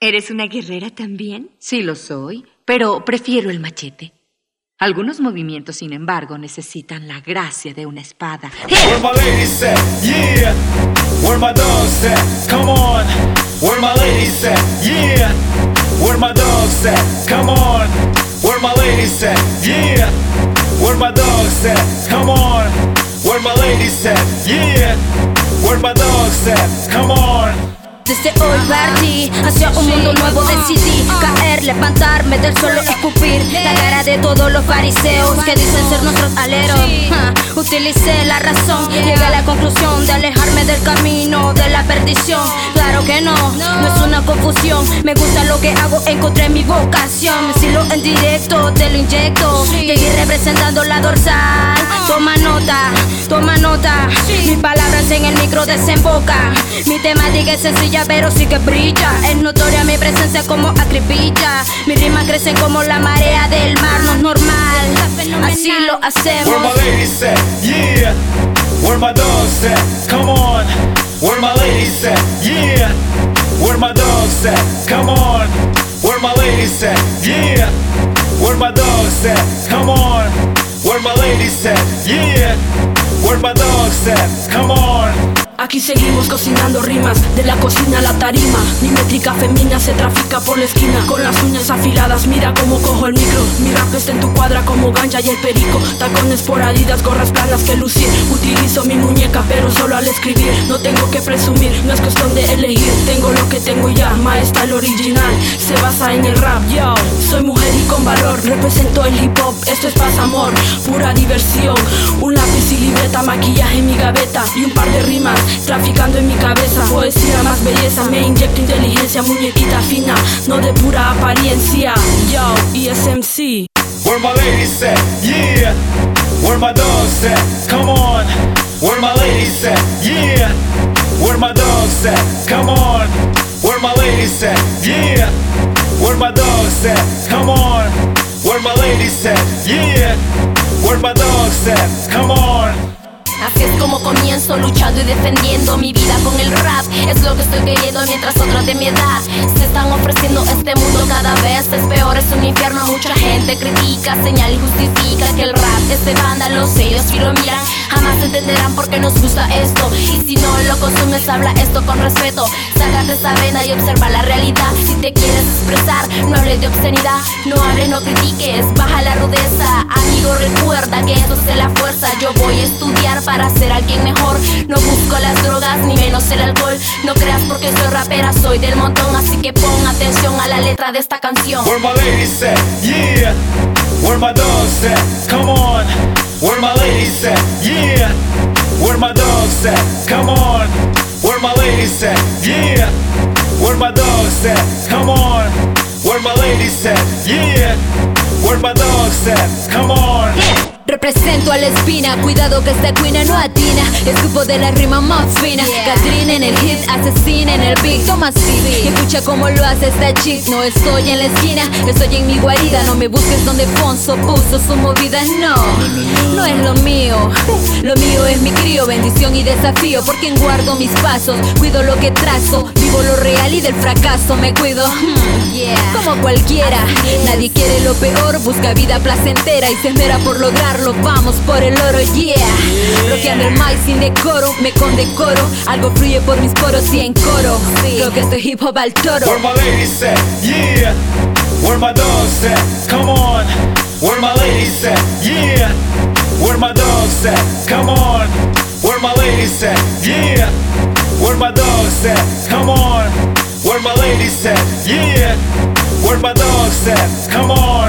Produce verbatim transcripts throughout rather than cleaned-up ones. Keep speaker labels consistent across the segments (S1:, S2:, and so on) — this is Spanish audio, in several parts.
S1: ¿Eres una guerrera también?
S2: Sí lo soy, pero prefiero el machete. Algunos movimientos, sin embargo, necesitan la gracia de una espada.
S3: Where my ladies at? Yeah. Where my dogs at? Come on. Where my ladies at? Yeah. Where my dogs at? Come on. Where my ladies at? Yeah. Where my dogs at? Come on. Where my ladies at? Yeah. Where my dogs at? Come on.
S4: Desde hoy partí hacia un mundo nuevo, decidí caer, levantarme del suelo, escupir la cara de todos los fariseos que dicen ser nuestros aleros. uh, Utilicé la razón, llegué a la conclusión de alejarme del camino de la perdición. Claro que no, no es una confusión. Me gusta lo que hago, encontré mi vocación. Mi estilo en directo, te lo inyecto. Llegué representando la dorsal. Toma nota, toma nota. Mis palabras en el micro desembocan. Mi temática es sencilla pero sí que brilla. Es notoria mi presencia como acribilla. Mis rimas crecen como la marea del mar. No es normal, así lo hacemos.
S3: Where my ladies at? Yeah. Where my dogs at? Come on. Where my ladies at? Yeah. Where my dogs at? Come on. Where my ladies at? Yeah. Where my dogs at? Come on. Where my ladies at? Yeah. Where my dogs at? Come on.
S5: Aquí seguimos cocinando rimas, de la cocina a la tarima. Mi métrica femina se trafica por la esquina. Con las uñas afiladas, mira cómo cojo el micro. Mi rap está en tu cuadra como ganja y el perico. Tacones por Adidas, gorras planas que lucir. Utilizo mi muñeca, pero solo al escribir. No tengo que presumir, no es cuestión de elegir. Tengo lo que tengo y ya, maestra el original se basa en el rap, yo soy mujer y con valor. Represento el hip hop, esto es paz amor, pura diversión. Un lápiz y libreta, maquillaje en mi gaveta y un par de rimas traficando en mi cabeza. Poesía más belleza, me inyecto inteligencia. Muñequita fina, no de pura apariencia. Yo, E S M C.
S3: Where my ladies at? Yeah. Where my dogs at? Come on. Where my ladies at? Yeah. Where my dogs at? Come on. Where my ladies at? Yeah. Where my dogs at? Come on. Where my ladies at? Yeah. Where my dogs at? Come on.
S4: Así es como comienzo, luchando y defendiendo mi vida con el rap. Es lo que estoy queriendo mientras otros de mi edad se están ofreciendo. Este mundo cada vez es peor, es un infierno. Mucha gente critica, señala y justifica que el rap es de vándalo. Ellos si lo miran jamás entenderán por qué nos gusta esto. Y si no lo consumes, habla esto con respeto. Sácate esa vena y observa la realidad. Si te quieres expresar, no hables de obscenidad. No hables, no critiques, baja la rudeza. Amigo, recuerda que eso es la fuerza. Yo voy a estudiar para ser alguien mejor. No busco las drogas, ni menos el alcohol. No creas porque soy rapera, soy del montón. Así que pon atención a la letra de esta canción.
S3: Where my ladies at? Yeah. Where my dogs at? Come on. Where my ladies at? Yeah. Where my dogs at? Come on. Where my ladies at? Yeah. Where my dogs at? Come on. Where my ladies at? Yeah. Where my dogs at? Come on.
S4: Represento a la espina, cuidado que esta cuina no atina. Escupo de la rima más fina. yeah. Catrina en el hit, asesina en el beat. Toma así, escucha cómo lo hace esta chick. No estoy en la esquina, estoy en mi guarida. No me busques donde Fonso puso su movida. No, no es lo mío. Lo mío es mi crío, bendición y desafío. Por quien guardo mis pasos, cuido lo que trazo. Vivo lo real y del fracaso me cuido. hmm, yeah. Como cualquiera, nadie quiere lo peor. Busca vida placentera y se esmera por lograr. Vamos por el oro, yeah. Bloqueando el mic sin decoro, me condecoro. Algo fluye por mis poros y en coro. Creo que estoy hip hop al toro.
S3: Where my ladies at? Yeah. Where my dogs at? Come on. Where my ladies at? Yeah. Where my dogs at? Come on. Where my ladies at? Yeah. Where my dogs at? Come on. Where my ladies at? Yeah. Where my dogs at? Come on.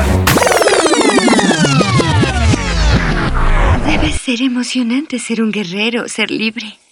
S1: Debe ser emocionante ser un guerrero, ser libre.